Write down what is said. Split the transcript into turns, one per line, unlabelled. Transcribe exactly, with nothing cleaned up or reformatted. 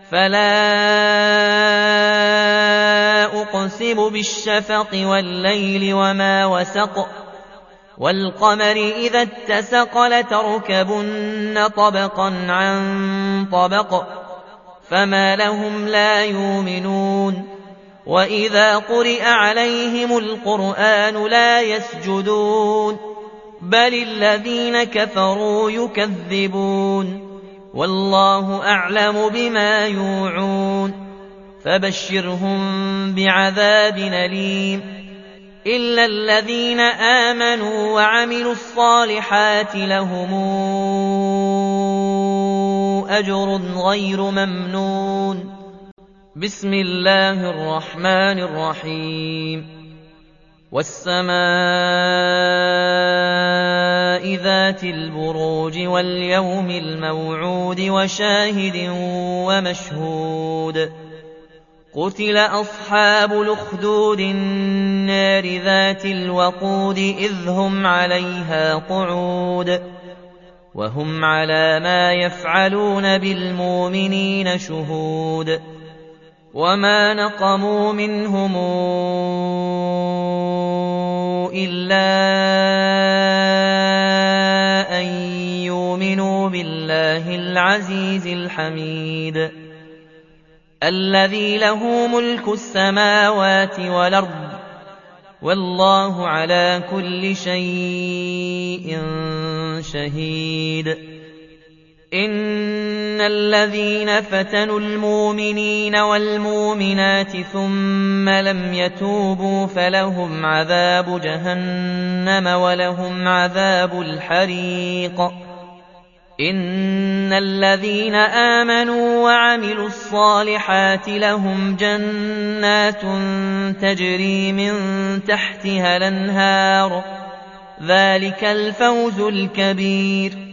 فلا أقسم بالشفق والليل وما وسق والقمر إذا اتسق لتركبن طبقا عن طبق فما لهم لا يؤمنون وإذا قرئ عليهم القرآن لا يسجدون بل الذين كفروا يكذبون والله أعلم بما يوعون فبشرهم بعذاب أليم إلا الذين آمنوا وعملوا الصالحات لهم أجر غير ممنون. بسم الله الرحمن الرحيم. والسماء ذات البروج واليوم الموعود وشاهد ومشهود قتل أصحاب الأخدود النار ذات الوقود إذ هم عليها قعود وهم على ما يفعلون بالمؤمنين شهود وما نقموا منهم إلا أن يؤمنوا بالله العزيز الحميد الذي له ملك السماوات والأرض والله على كل شيء شهيد. إن الذين فتنوا المؤمنين والمؤمنات ثم لم يتوبوا فلهم عذاب جهنم ولهم عذاب الحريق. إن الذين آمنوا وعملوا الصالحات لهم جنات تجري من تحتها الأنهار ذلك الفوز الكبير.